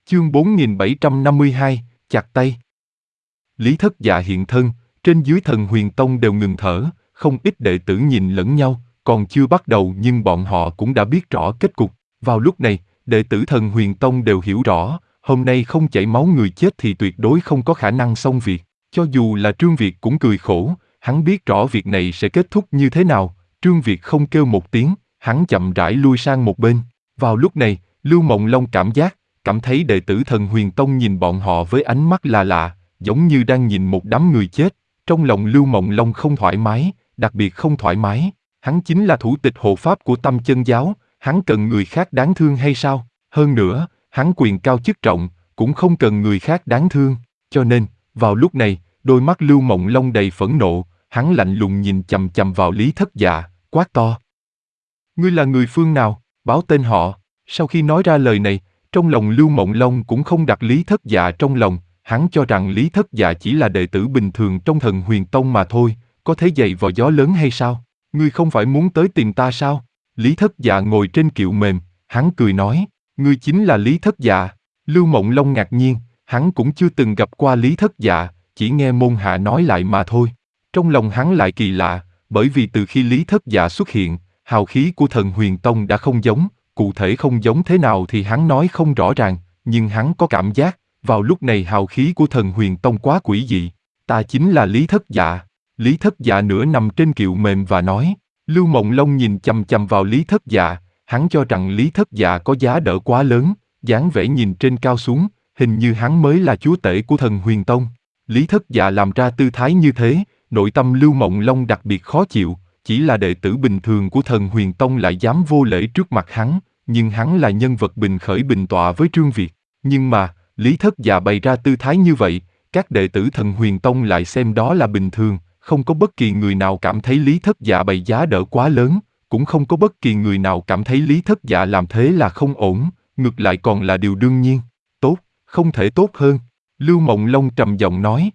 Chương 4752, chặt tay. Lý Thất Dạ hiện thân, trên dưới Thần Huyền Tông đều ngừng thở, không ít đệ tử nhìn lẫn nhau, còn chưa bắt đầu nhưng bọn họ cũng đã biết rõ kết cục. Vào lúc này, đệ tử Thần Huyền Tông đều hiểu rõ, hôm nay không chảy máu người chết thì tuyệt đối không có khả năng xong việc. Cho dù là Trương Việt cũng cười khổ, hắn biết rõ việc này sẽ kết thúc như thế nào. Trương Việt không kêu một tiếng, hắn chậm rãi lui sang một bên. Vào lúc này, Lưu Mộng Long cảm thấy đệ tử Thần Huyền Tông nhìn bọn họ với ánh mắt lạ lạ, giống như đang nhìn một đám người chết. Trong lòng Lưu Mộng Long không thoải mái, đặc biệt không thoải mái. Hắn chính là thủ tịch hộ pháp của Tâm Chân Giáo, hắn cần người khác đáng thương hay sao? Hơn nữa, hắn quyền cao chức trọng, cũng không cần người khác đáng thương. Cho nên, vào lúc này, đôi mắt Lưu Mộng Long đầy phẫn nộ, hắn lạnh lùng nhìn chằm chằm vào Lý Thất Dạ, quát to. Ngươi là người phương nào? Báo tên họ. Sau khi nói ra lời này, trong lòng Lưu Mộng Long cũng không đặt Lý Thất Dạ trong lòng, hắn cho rằng Lý Thất Dạ chỉ là đệ tử bình thường trong Thần Huyền Tông mà thôi, có thể dậy vào gió lớn hay sao? Ngươi không phải muốn tới tìm ta sao? Lý Thất Dạ ngồi trên kiệu mềm, hắn cười nói, ngươi chính là Lý Thất Dạ. Lưu Mộng Long ngạc nhiên, hắn cũng chưa từng gặp qua Lý Thất Dạ, chỉ nghe môn hạ nói lại mà thôi. Trong lòng hắn lại kỳ lạ, bởi vì từ khi Lý Thất Dạ xuất hiện, hào khí của Thần Huyền Tông đã không giống, cụ thể không giống thế nào thì hắn nói không rõ ràng, nhưng hắn có cảm giác, vào lúc này hào khí của Thần Huyền Tông quá quỷ dị. Ta chính là Lý Thất Dạ. Lý Thất Dạ nửa nằm trên kiệu mềm và nói. Lưu Mộng Long nhìn chằm chằm vào Lý Thất Dạ, hắn cho rằng Lý Thất Dạ có giá đỡ quá lớn, dáng vẻ nhìn trên cao xuống, hình như hắn mới là chúa tể của Thần Huyền Tông. Lý Thất Dạ làm ra tư thái như thế, nội tâm Lưu Mộng Long đặc biệt khó chịu, chỉ là đệ tử bình thường của Thần Huyền Tông lại dám vô lễ trước mặt hắn, nhưng hắn là nhân vật bình khởi bình tọa với Trương Việt. Nhưng mà, Lý Thất Dạ bày ra tư thái như vậy, các đệ tử Thần Huyền Tông lại xem đó là bình thường, không có bất kỳ người nào cảm thấy Lý Thất Dạ bày giá đỡ quá lớn, cũng không có bất kỳ người nào cảm thấy Lý Thất Dạ làm thế là không ổn, ngược lại còn là điều đương nhiên. Tốt, không thể tốt hơn. Lưu Mộng Long trầm giọng nói.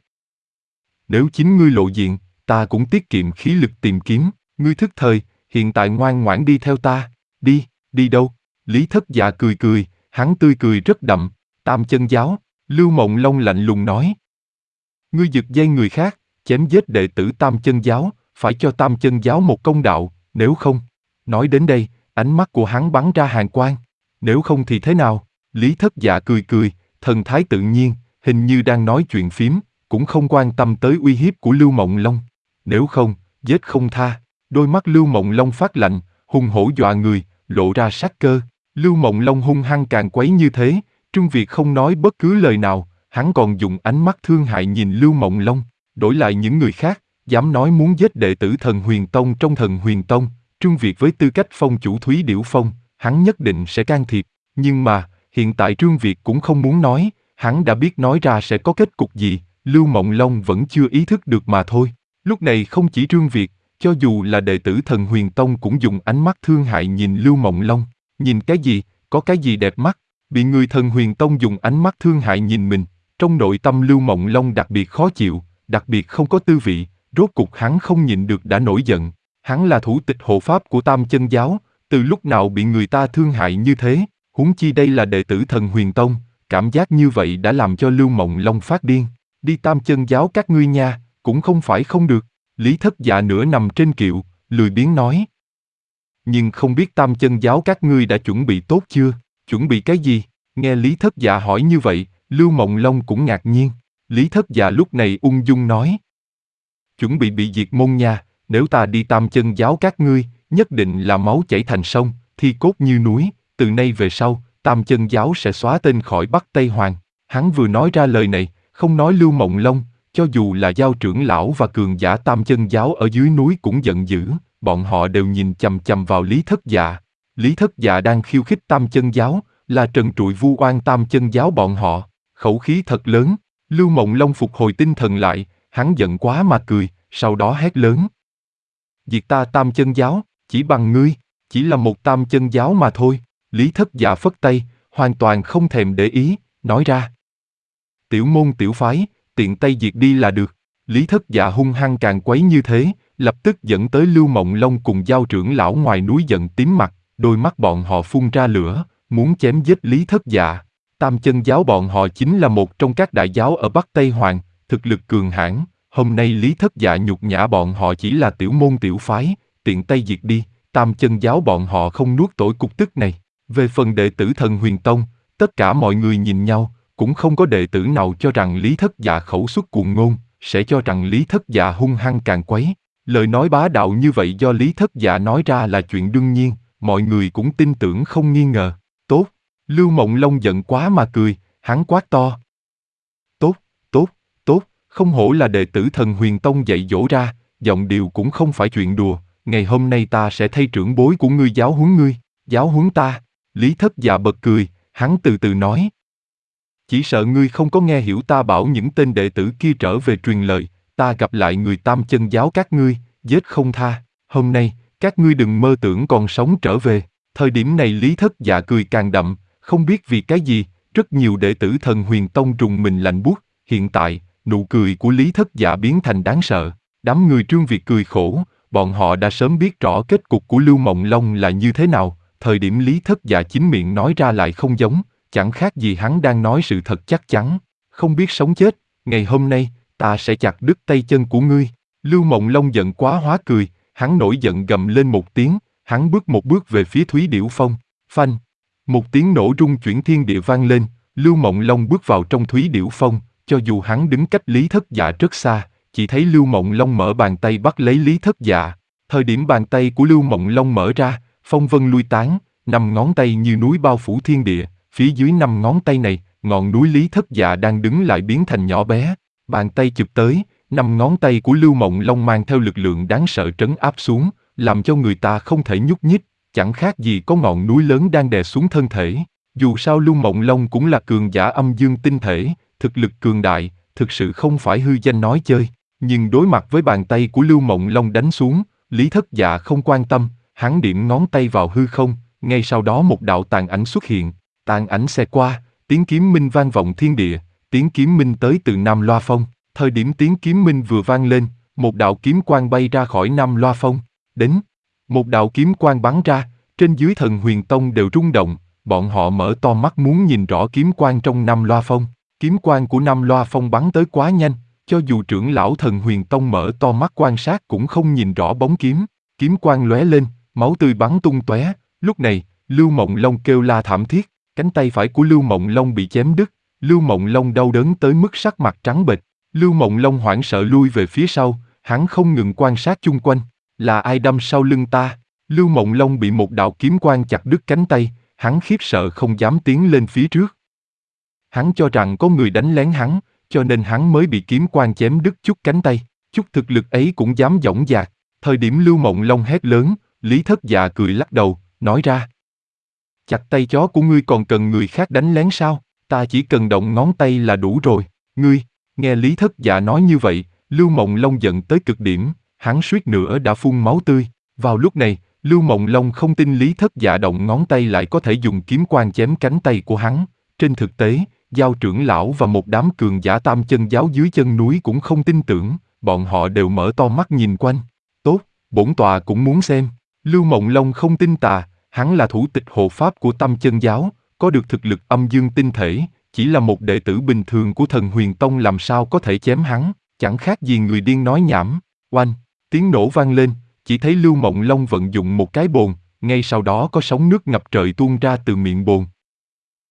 Nếu chính ngươi lộ diện, ta cũng tiết kiệm khí lực tìm kiếm, ngươi thức thời, hiện tại ngoan ngoãn đi theo ta. Đi, đi đâu? Lý Thất Dạ cười cười, hắn tươi cười rất đậm. Tam Chân Giáo. Lưu Mộng Long lạnh lùng nói. Ngươi giật dây người khác, chém giết đệ tử Tam Chân Giáo, phải cho Tam Chân Giáo một công đạo, nếu không. Nói đến đây, ánh mắt của hắn bắn ra hàn quang. Nếu không thì thế nào? Lý Thất Dạ cười cười, thần thái tự nhiên, hình như đang nói chuyện phím, cũng không quan tâm tới uy hiếp của Lưu Mộng Long. Nếu không, giết không tha. Đôi mắt Lưu Mộng Long phát lạnh, hung hổ dọa người, lộ ra sát cơ. Lưu Mộng Long hung hăng càng quấy như thế, Trương Việt không nói bất cứ lời nào, hắn còn dùng ánh mắt thương hại nhìn Lưu Mộng Long. Đổi lại những người khác, dám nói muốn giết đệ tử Thần Huyền Tông trong Thần Huyền Tông, Trương Việt với tư cách phong chủ Thúy Điểu Phong, hắn nhất định sẽ can thiệp. Nhưng mà, hiện tại Trương Việt cũng không muốn nói, hắn đã biết nói ra sẽ có kết cục gì, Lưu Mộng Long vẫn chưa ý thức được mà thôi. Lúc này không chỉ Trương Việt, cho dù là đệ tử Thần Huyền Tông cũng dùng ánh mắt thương hại nhìn Lưu Mộng Long. Nhìn cái gì, có cái gì đẹp mắt, bị người Thần Huyền Tông dùng ánh mắt thương hại nhìn mình, trong nội tâm Lưu Mộng Long đặc biệt khó chịu, đặc biệt không có tư vị, rốt cục hắn không nhịn được đã nổi giận. Hắn là thủ tịch hộ pháp của Tam Chân Giáo, từ lúc nào bị người ta thương hại như thế, huống chi đây là đệ tử Thần Huyền Tông, cảm giác như vậy đã làm cho Lưu Mộng Long phát điên. Đi Tam Chân Giáo các ngươi nha, cũng không phải không được. Lý Thất Dạ nửa nằm trên kiệu, lười biếng nói. Nhưng không biết Tam Chân Giáo các ngươi đã chuẩn bị tốt chưa? Chuẩn bị cái gì? Nghe Lý Thất Dạ hỏi như vậy, Lưu Mộng Long cũng ngạc nhiên. Lý Thất Dạ lúc này ung dung nói. Chuẩn bị diệt môn nha, nếu ta đi Tam Chân Giáo các ngươi, nhất định là máu chảy thành sông, thi cốt như núi, từ nay về sau, Tam Chân Giáo sẽ xóa tên khỏi Bắc Tây Hoàng. Hắn vừa nói ra lời này, không nói Lưu Mộng Long, cho dù là Giao trưởng lão và cường giả Tam Chân Giáo ở dưới núi cũng giận dữ, bọn họ đều nhìn chằm chằm vào Lý Thất Dạ. Lý Thất Dạ đang khiêu khích Tam Chân Giáo, là trần trụi vu oan Tam Chân Giáo bọn họ, khẩu khí thật lớn. Lưu Mộng Long phục hồi tinh thần lại, hắn giận quá mà cười, sau đó hét lớn. Diệt ta Tam Chân Giáo, chỉ bằng ngươi, chỉ là một Tam Chân Giáo mà thôi. Lý Thất Dạ phất tay, hoàn toàn không thèm để ý, nói ra. Tiểu môn tiểu phái, tiện tay diệt đi là được. Lý Thất Dạ hung hăng càng quấy như thế, lập tức dẫn tới Lưu Mộng Long cùng Giao trưởng lão ngoài núi giận tím mặt, đôi mắt bọn họ phun ra lửa, muốn chém giết Lý Thất Dạ. Tam Chân giáo bọn họ chính là một trong các đại giáo ở Bắc Tây Hoàng, thực lực cường hãn, hôm nay Lý Thất Dạ nhục nhã bọn họ chỉ là tiểu môn tiểu phái, tiện tay diệt đi, Tam Chân giáo bọn họ không nuốt trôi cục tức này. Về phần đệ tử Thần Huyền Tông, tất cả mọi người nhìn nhau, cũng không có đệ tử nào cho rằng Lý Thất Dạ khẩu xuất cuồng ngôn, sẽ cho rằng Lý Thất Dạ hung hăng càn quấy. Lời nói bá đạo như vậy do Lý Thất Dạ nói ra là chuyện đương nhiên, mọi người cũng tin tưởng không nghi ngờ. Tốt, Lưu Mộng Long giận quá mà cười, hắn quát to. Tốt, tốt, tốt, không hổ là đệ tử Thần Huyền Tông dạy dỗ ra, giọng điệu cũng không phải chuyện đùa, ngày hôm nay ta sẽ thay trưởng bối của ngươi giáo huấn ngươi, giáo huấn ta. Lý Thất Dạ bật cười, hắn từ từ nói. Chỉ sợ ngươi không có nghe hiểu ta bảo những tên đệ tử kia trở về truyền lời, ta gặp lại người Tam Chân giáo các ngươi, giết không tha, hôm nay, các ngươi đừng mơ tưởng còn sống trở về. Thời điểm này Lý Thất Dạ cười càng đậm, không biết vì cái gì, rất nhiều đệ tử Thần Huyền Tông rùng mình lạnh buốt, hiện tại, nụ cười của Lý Thất Dạ biến thành đáng sợ. Đám người Trương Việt cười khổ, bọn họ đã sớm biết rõ kết cục của Lưu Mộng Long là như thế nào, thời điểm Lý Thất Dạ chính miệng nói ra lại không giống, chẳng khác gì hắn đang nói sự thật chắc chắn. Không biết sống chết, ngày hôm nay, ta sẽ chặt đứt tay chân của ngươi. Lưu Mộng Long giận quá hóa cười, hắn nổi giận gầm lên một tiếng, hắn bước một bước về phía Thúy Điểu Phong. Phanh! Một tiếng nổ rung chuyển thiên địa vang lên, Lưu Mộng Long bước vào trong Thúy Điểu Phong, cho dù hắn đứng cách Lý Thất Dạ rất xa, chỉ thấy Lưu Mộng Long mở bàn tay bắt lấy Lý Thất Dạ. Thời điểm bàn tay của Lưu Mộng Long mở ra, phong vân lui tán, 5 ngón tay như núi bao phủ thiên địa, phía dưới 5 ngón tay này, ngọn núi Lý Thất Dạ đang đứng lại biến thành nhỏ bé. Bàn tay chụp tới, 5 ngón tay của Lưu Mộng Long mang theo lực lượng đáng sợ trấn áp xuống, làm cho người ta không thể nhúc nhích, chẳng khác gì có ngọn núi lớn đang đè xuống thân thể. Dù sao Lưu Mộng Long cũng là cường giả âm dương tinh thể, thực lực cường đại, thực sự không phải hư danh nói chơi. Nhưng đối mặt với bàn tay của Lưu Mộng Long đánh xuống, Lý Thất Dạ không quan tâm, hắn điểm ngón tay vào hư không, ngay sau đó một đạo tàn ảnh xuất hiện, tàn ảnh xẹt qua, tiếng kiếm minh vang vọng thiên địa, tiếng kiếm minh tới từ Nam Loa Phong. Thời điểm tiếng kiếm minh vừa vang lên, một đạo kiếm quang bay ra khỏi Nam Loa Phong, đến. Một đạo kiếm quang bắn ra, trên dưới Thần Huyền Tông đều rung động, bọn họ mở to mắt muốn nhìn rõ kiếm quang trong Nam Loa Phong. Kiếm quang của Nam Loa Phong bắn tới quá nhanh, cho dù trưởng lão Thần Huyền Tông mở to mắt quan sát cũng không nhìn rõ bóng kiếm. Kiếm quang lóe lên, máu tươi bắn tung tóe. Lúc này, Lưu Mộng Long kêu la thảm thiết, cánh tay phải của Lưu Mộng Long bị chém đứt. Lưu Mộng Long đau đớn tới mức sắc mặt trắng bệch. Lưu Mộng Long hoảng sợ lui về phía sau, hắn không ngừng quan sát chung quanh. Là ai đâm sau lưng ta? Lưu Mộng Long bị một đạo kiếm quang chặt đứt cánh tay, hắn khiếp sợ không dám tiến lên phía trước. Hắn cho rằng có người đánh lén hắn, cho nên hắn mới bị kiếm quang chém đứt chút cánh tay. Chút thực lực ấy cũng dám dõng dạc. Thời điểm Lưu Mộng Long hét lớn, Lý Thất Dạ cười lắc đầu, nói ra. Chặt tay chó của ngươi còn cần người khác đánh lén sao? Ta chỉ cần động ngón tay là đủ rồi. Ngươi, nghe Lý Thất Dạ nói như vậy, Lưu Mộng Long giận tới cực điểm, hắn suýt nữa đã phun máu tươi. Vào lúc này, Lưu Mộng Long không tin Lý Thất Dạ động ngón tay lại có thể dùng kiếm quang chém cánh tay của hắn. Trên thực tế, Giao trưởng lão và một đám cường giả Tam Chân giáo dưới chân núi cũng không tin tưởng, bọn họ đều mở to mắt nhìn quanh. Tốt, bổn tọa cũng muốn xem. Lưu Mộng Long không tin tà, hắn là thủ tịch hộ pháp của Tam Chân giáo, có được thực lực âm dương tinh thể, chỉ là một đệ tử bình thường của Thần Huyền Tông làm sao có thể chém hắn, chẳng khác gì người điên nói nhảm. Oanh, tiếng nổ vang lên, chỉ thấy Lưu Mộng Long vận dụng một cái bồn, ngay sau đó có sóng nước ngập trời tuôn ra từ miệng bồn,